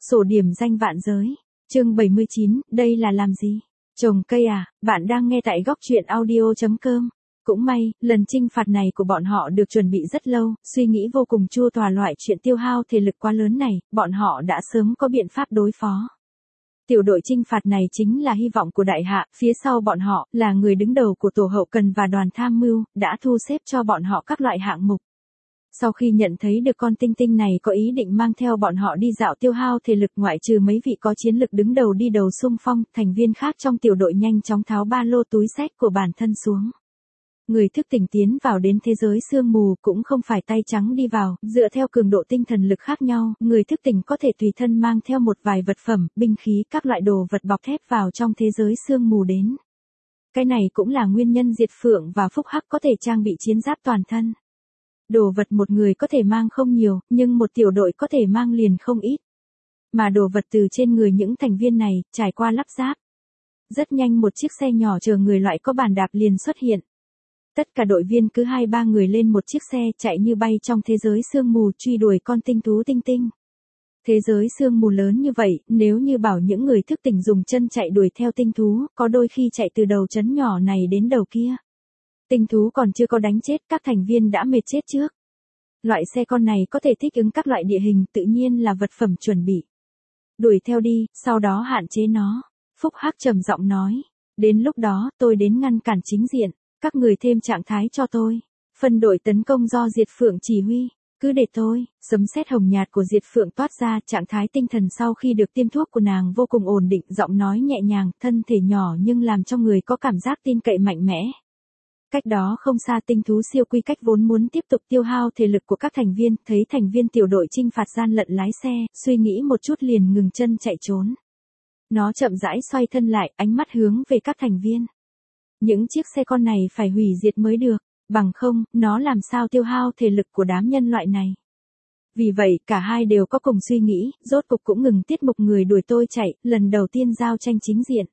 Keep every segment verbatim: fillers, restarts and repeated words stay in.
Sổ điểm danh vạn giới. Chương bảy mươi chín, đây là làm gì? Trồng cây à? Bạn đang nghe tại góc truyện audio chấm com. Cũng may, lần chinh phạt này của bọn họ được chuẩn bị rất lâu, suy nghĩ vô cùng chu toàn loại chuyện tiêu hao thể lực quá lớn này, bọn họ đã sớm có biện pháp đối phó. Tiểu đội chinh phạt này chính là hy vọng của đại hạ, phía sau bọn họ, là người đứng đầu của tổ hậu cần và đoàn tham mưu, đã thu xếp cho bọn họ các loại hạng mục. Sau khi nhận thấy được con tinh tinh này có ý định mang theo bọn họ đi dạo tiêu hao thể lực, ngoại trừ mấy vị có chiến lực đứng đầu đi đầu xung phong, thành viên khác trong tiểu đội nhanh chóng tháo ba lô túi xách của bản thân xuống. Người thức tỉnh tiến vào đến thế giới sương mù cũng không phải tay trắng đi vào, dựa theo cường độ tinh thần lực khác nhau, người thức tỉnh có thể tùy thân mang theo một vài vật phẩm, binh khí, các loại đồ vật bọc thép vào trong thế giới sương mù đến. Cái này cũng là nguyên nhân Diệt Phượng và Phúc Hắc có thể trang bị chiến giáp toàn thân. Đồ vật một người có thể mang không nhiều, nhưng một tiểu đội có thể mang liền không ít. Mà đồ vật từ trên người những thành viên này, trải qua lắp ráp. Rất nhanh một chiếc xe nhỏ chở người loại có bàn đạp liền xuất hiện. Tất cả đội viên cứ hai ba người lên một chiếc xe chạy như bay trong thế giới sương mù truy đuổi con tinh thú tinh tinh. Thế giới sương mù lớn như vậy, nếu như bảo những người thức tỉnh dùng chân chạy đuổi theo tinh thú, có đôi khi chạy từ đầu trấn nhỏ này đến đầu kia. Tinh thú còn chưa có đánh chết, các thành viên đã mệt chết trước. Loại xe con này có thể thích ứng các loại địa hình, tự nhiên là vật phẩm chuẩn bị. Đuổi theo đi, sau đó hạn chế nó. Phúc Hắc trầm giọng nói. Đến lúc đó, tôi đến ngăn cản chính diện. Các người thêm trạng thái cho tôi. Phân đội tấn công do Diệt Phượng chỉ huy. Cứ để tôi. Sấm sét hồng nhạt của Diệt Phượng toát ra, trạng thái tinh thần sau khi được tiêm thuốc của nàng vô cùng ổn định, giọng nói nhẹ nhàng, thân thể nhỏ nhưng làm cho người có cảm giác tin cậy mạnh mẽ. Cách đó không xa tinh thú siêu quy cách vốn muốn tiếp tục tiêu hao thể lực của các thành viên, thấy thành viên tiểu đội chinh phạt gian lận lái xe, suy nghĩ một chút liền ngừng chân chạy trốn. Nó chậm rãi xoay thân lại, ánh mắt hướng về các thành viên. Những chiếc xe con này phải hủy diệt mới được, bằng không, nó làm sao tiêu hao thể lực của đám nhân loại này. Vì vậy, cả hai đều có cùng suy nghĩ, rốt cục cũng ngừng tiết mục người đuổi tôi chạy, lần đầu tiên giao tranh chính diện.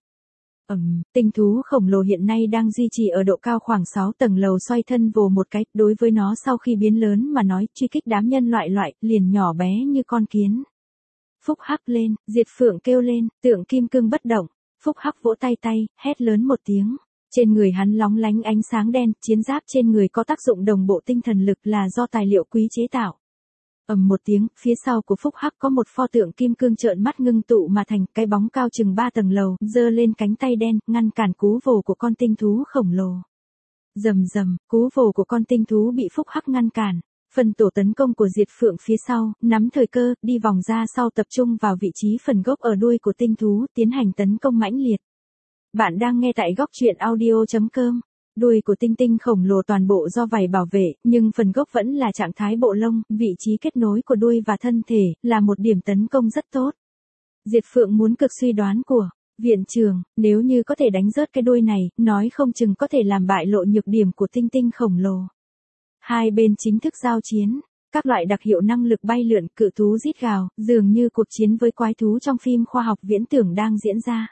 Ừm, tinh thú khổng lồ hiện nay đang duy trì ở độ cao khoảng sáu tầng lầu, xoay thân vồ một cái, đối với nó sau khi biến lớn mà nói, truy kích đám nhân loại loại, liền nhỏ bé như con kiến. Phúc Hắc lên, Diệt Phượng kêu lên, tượng kim cương bất động. Phúc Hắc vỗ tay tay, hét lớn một tiếng. Trên người hắn lóng lánh ánh sáng đen, chiến giáp trên người có tác dụng đồng bộ tinh thần lực là do tài liệu quý chế tạo. Ầm một tiếng, phía sau của Phúc Hắc có một pho tượng kim cương trợn mắt ngưng tụ mà thành, cái bóng cao chừng ba tầng lầu, giơ lên cánh tay đen, ngăn cản cú vồ của con tinh thú khổng lồ. Rầm rầm, cú vồ của con tinh thú bị Phúc Hắc ngăn cản. Phần tổ tấn công của Diệt Phượng phía sau, nắm thời cơ, đi vòng ra sau tập trung vào vị trí phần gốc ở đuôi của tinh thú, tiến hành tấn công mãnh liệt. Bạn đang nghe tại góc truyện audio chấm com. Đuôi của tinh tinh khổng lồ toàn bộ do vảy bảo vệ, nhưng phần gốc vẫn là trạng thái bộ lông, vị trí kết nối của đuôi và thân thể, là một điểm tấn công rất tốt. Diệt Phượng muốn cực suy đoán của viện trường, nếu như có thể đánh rớt cái đuôi này, nói không chừng có thể làm bại lộ nhược điểm của tinh tinh khổng lồ. Hai bên chính thức giao chiến, các loại đặc hiệu năng lực bay lượn, cự thú rít gào, dường như cuộc chiến với quái thú trong phim khoa học viễn tưởng đang diễn ra.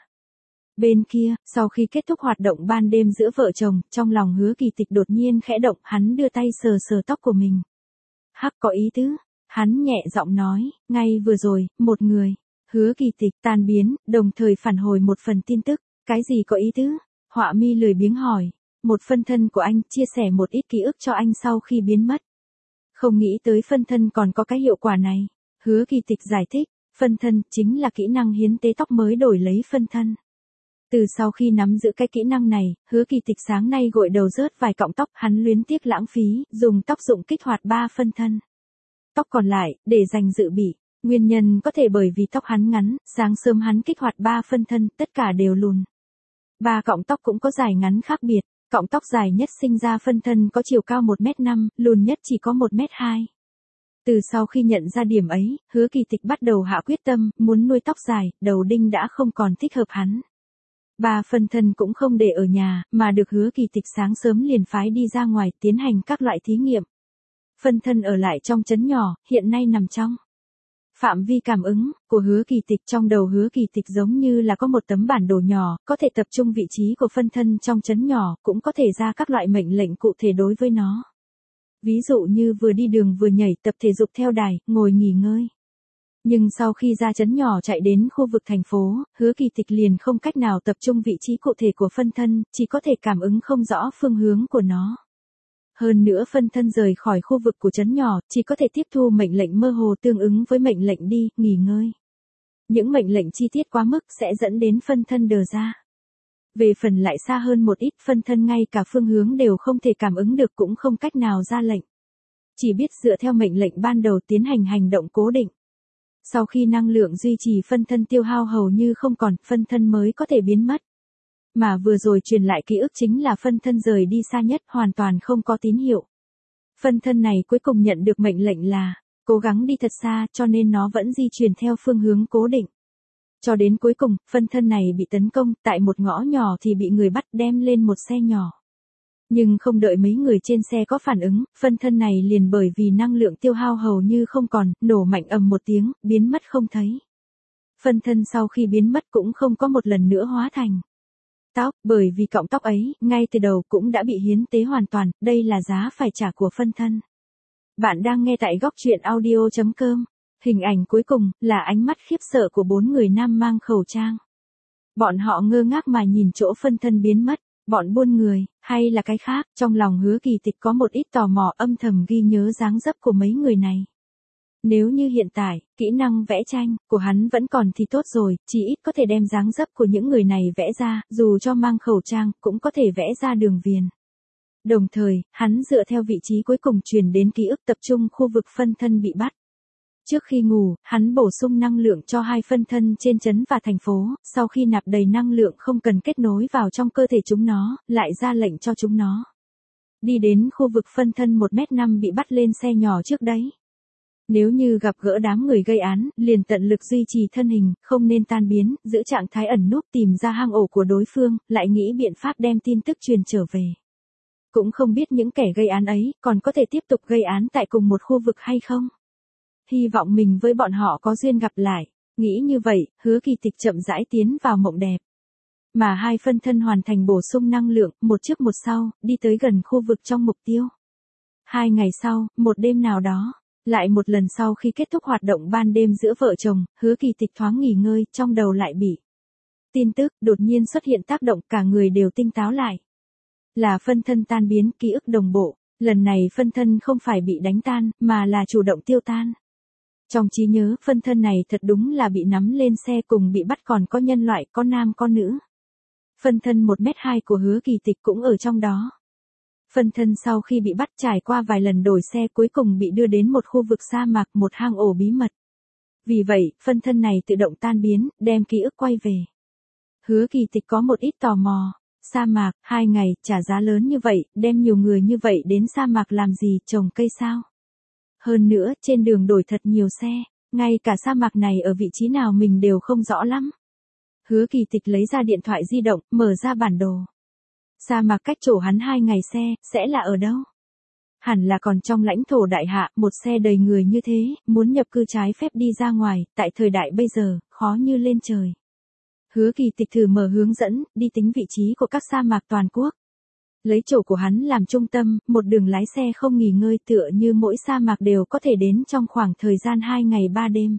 Bên kia, sau khi kết thúc hoạt động ban đêm giữa vợ chồng, trong lòng Hứa Kỳ Tịch đột nhiên khẽ động, hắn đưa tay sờ sờ tóc của mình. Hắc có ý tứ, hắn nhẹ giọng nói, ngay vừa rồi, một người, Hứa Kỳ Tịch tan biến, đồng thời phản hồi một phần tin tức, cái gì có ý tứ? Họa Mi lười biếng hỏi, một phân thân của anh chia sẻ một ít ký ức cho anh sau khi biến mất. Không nghĩ tới phân thân còn có cái hiệu quả này. Hứa Kỳ Tịch giải thích, phân thân chính là kỹ năng hiến tế tóc mới đổi lấy phân thân. Từ sau khi nắm giữ cái kỹ năng này, Hứa Kỳ Tịch sáng nay gội đầu rớt vài cọng tóc, hắn luyến tiếc lãng phí, dùng tóc dụng kích hoạt ba phân thân. Tóc còn lại, để dành dự bị. Nguyên nhân có thể bởi vì tóc hắn ngắn, sáng sớm hắn kích hoạt ba phân thân, tất cả đều lùn. Ba cọng tóc cũng có dài ngắn khác biệt, cọng tóc dài nhất sinh ra phân thân có chiều cao một mét năm, lùn nhất chỉ có một mét hai. Từ sau khi nhận ra điểm ấy, Hứa Kỳ Tịch bắt đầu hạ quyết tâm, muốn nuôi tóc dài, đầu đinh đã không còn thích hợp hắn. Ba phân thân cũng không để ở nhà, mà được Hứa Kỳ Tịch sáng sớm liền phái đi ra ngoài tiến hành các loại thí nghiệm. Phân thân ở lại trong trấn nhỏ, hiện nay nằm trong phạm vi cảm ứng của Hứa Kỳ Tịch. Trong đầu Hứa Kỳ Tịch giống như là có một tấm bản đồ nhỏ, có thể tập trung vị trí của phân thân trong trấn nhỏ, cũng có thể ra các loại mệnh lệnh cụ thể đối với nó. Ví dụ như vừa đi đường vừa nhảy, tập thể dục theo đài, ngồi nghỉ ngơi. Nhưng sau khi ra trấn nhỏ chạy đến khu vực thành phố, Hứa Kỳ Tịch liền không cách nào tập trung vị trí cụ thể của phân thân, chỉ có thể cảm ứng không rõ phương hướng của nó. Hơn nữa phân thân rời khỏi khu vực của trấn nhỏ, chỉ có thể tiếp thu mệnh lệnh mơ hồ tương ứng với mệnh lệnh đi, nghỉ ngơi. Những mệnh lệnh chi tiết quá mức sẽ dẫn đến phân thân đờ ra. Về phần lại xa hơn một ít, phân thân ngay cả phương hướng đều không thể cảm ứng được cũng không cách nào ra lệnh. Chỉ biết dựa theo mệnh lệnh ban đầu tiến hành hành động cố định. Sau khi năng lượng duy trì phân thân tiêu hao hầu như không còn, phân thân mới có thể biến mất. Mà vừa rồi truyền lại ký ức chính là phân thân rời đi xa nhất, hoàn toàn không có tín hiệu. Phân thân này cuối cùng nhận được mệnh lệnh là cố gắng đi thật xa, cho nên nó vẫn di chuyển theo phương hướng cố định. Cho đến cuối cùng, phân thân này bị tấn công, tại một ngõ nhỏ thì bị người bắt đem lên một xe nhỏ. Nhưng không đợi mấy người trên xe có phản ứng, phân thân này liền bởi vì năng lượng tiêu hao hầu như không còn, nổ mạnh ầm một tiếng, biến mất không thấy. Phân thân sau khi biến mất cũng không có một lần nữa hóa thành tóc, bởi vì cọng tóc ấy, ngay từ đầu cũng đã bị hiến tế hoàn toàn, đây là giá phải trả của phân thân. Bạn đang nghe tại góc truyện audio chấm com. Hình ảnh cuối cùng, là ánh mắt khiếp sợ của bốn người nam mang khẩu trang. Bọn họ ngơ ngác mà nhìn chỗ phân thân biến mất, bọn buôn người, hay là cái khác, trong lòng Hứa Kỳ Tịch có một ít tò mò âm thầm ghi nhớ dáng dấp của mấy người này. Nếu như hiện tại, kỹ năng vẽ tranh của hắn vẫn còn thì tốt rồi, chỉ ít có thể đem dáng dấp của những người này vẽ ra, dù cho mang khẩu trang, cũng có thể vẽ ra đường viền. Đồng thời, hắn dựa theo vị trí cuối cùng truyền đến ký ức tập trung khu vực phân thân bị bắt. Trước khi ngủ, hắn bổ sung năng lượng cho hai phân thân trên trấn và thành phố, sau khi nạp đầy năng lượng không cần kết nối vào trong cơ thể chúng nó, lại ra lệnh cho chúng nó đi đến khu vực phân thân một mét năm bị bắt lên xe nhỏ trước đấy. Nếu như gặp gỡ đám người gây án, liền tận lực duy trì thân hình, không nên tan biến, giữ trạng thái ẩn núp tìm ra hang ổ của đối phương, lại nghĩ biện pháp đem tin tức truyền trở về. Cũng không biết những kẻ gây án ấy, còn có thể tiếp tục gây án tại cùng một khu vực hay không? Hy vọng mình với bọn họ có duyên gặp lại. Nghĩ như vậy, Hứa Kỳ Tịch chậm rãi tiến vào mộng đẹp. Mà hai phân thân hoàn thành bổ sung năng lượng, một trước một sau, đi tới gần khu vực trong mục tiêu. Hai ngày sau, một đêm nào đó, lại một lần sau khi kết thúc hoạt động ban đêm giữa vợ chồng, Hứa Kỳ Tịch thoáng nghỉ ngơi, trong đầu lại bị tin tức đột nhiên xuất hiện tác động, cả người đều tinh táo lại. Là phân thân tan biến, ký ức đồng bộ, lần này phân thân không phải bị đánh tan, mà là chủ động tiêu tan. Trong trí nhớ, phân thân này thật đúng là bị nắm lên xe cùng bị bắt, còn có nhân loại, có nam có nữ. Phân thân một mét hai của Hứa Kỳ Tịch cũng ở trong đó. Phân thân sau khi bị bắt trải qua vài lần đổi xe cuối cùng bị đưa đến một khu vực sa mạc, một hang ổ bí mật. Vì vậy, phân thân này tự động tan biến, đem ký ức quay về. Hứa Kỳ Tịch có một ít tò mò. Sa mạc, hai ngày, trả giá lớn như vậy, đem nhiều người như vậy đến sa mạc làm gì, trồng cây sao? Hơn nữa, trên đường đổi thật nhiều xe, ngay cả sa mạc này ở vị trí nào mình đều không rõ lắm. Hứa Kỳ Tịch lấy ra điện thoại di động, mở ra bản đồ. Sa mạc cách chỗ hắn hai ngày xe, sẽ là ở đâu? Hẳn là còn trong lãnh thổ đại hạ, một xe đầy người như thế, muốn nhập cư trái phép đi ra ngoài, tại thời đại bây giờ, khó như lên trời. Hứa Kỳ Tịch thử mở hướng dẫn, đi tính vị trí của các sa mạc toàn quốc. Lấy chỗ của hắn làm trung tâm, một đường lái xe không nghỉ ngơi, tựa như mỗi sa mạc đều có thể đến trong khoảng thời gian hai ngày ba đêm.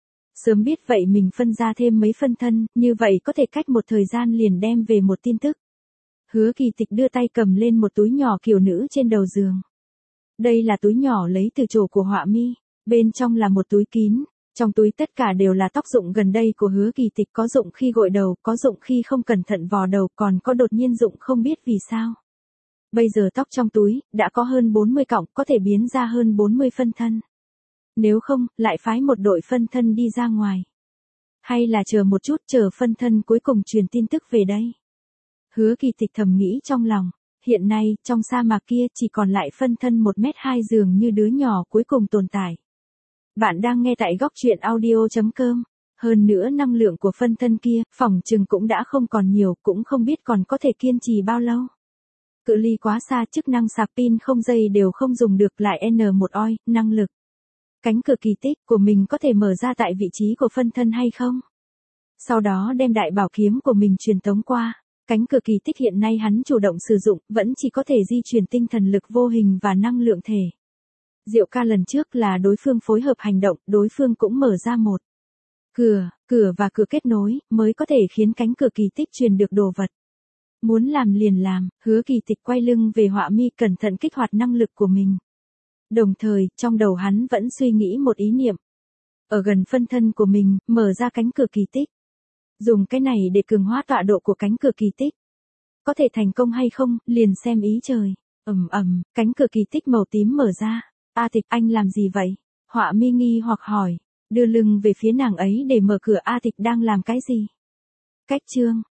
Sớm biết vậy mình phân ra thêm mấy phân thân, như vậy có thể cách một thời gian liền đem về một tin tức. Hứa Kỳ Tịch đưa tay cầm lên một túi nhỏ kiểu nữ trên đầu giường. Đây là túi nhỏ lấy từ chỗ của Họa Mi, bên trong là một túi kín. Trong túi tất cả đều là tóc rụng gần đây của Hứa Kỳ Tịch, có rụng khi gội đầu, có rụng khi không cẩn thận vò đầu, còn có đột nhiên rụng không biết vì sao. Bây giờ tóc trong túi, đã có hơn bốn mươi cọng, có thể biến ra hơn bốn mươi phân thân. Nếu không, lại phái một đội phân thân đi ra ngoài. Hay là chờ một chút, chờ phân thân cuối cùng truyền tin tức về đây. Hứa Kỳ Tịch thầm nghĩ trong lòng, hiện nay, trong sa mạc kia chỉ còn lại phân thân một mét hai dường như đứa nhỏ cuối cùng tồn tại. Bạn đang nghe tại góc truyện audio chấm com. Hơn nữa năng lượng của phân thân kia, phỏng chừng cũng đã không còn nhiều, cũng không biết còn có thể kiên trì bao lâu. Cự ly quá xa, chức năng sạc pin không dây đều không dùng được, lại N một oi, năng lực. Cánh cửa kỳ tích của mình có thể mở ra tại vị trí của phân thân hay không? Sau đó đem đại bảo kiếm của mình truyền tống qua. Cánh cửa kỳ tích hiện nay hắn chủ động sử dụng, vẫn chỉ có thể di chuyển tinh thần lực vô hình và năng lượng thể. Diệu ca lần trước là đối phương phối hợp hành động, đối phương cũng mở ra một Cửa, cửa và cửa kết nối, mới có thể khiến cánh cửa kỳ tích truyền được đồ vật. Muốn làm liền làm, Hứa Kỳ Tịch quay lưng về họa mi cẩn thận kích hoạt năng lực của mình. Đồng thời, trong đầu hắn vẫn suy nghĩ một ý niệm. Ở gần phân thân của mình, mở ra cánh cửa kỳ tích. Dùng cái này để cường hóa tọa độ của cánh cửa kỳ tích. Có thể thành công hay không, liền xem ý trời. Ầm ầm, cánh cửa kỳ tích màu tím mở ra. A Tịch, anh làm gì vậy? Họa mi nghi hoặc hỏi. Đưa lưng về phía nàng ấy để mở cửa. A Tịch đang làm cái gì? Cách chương.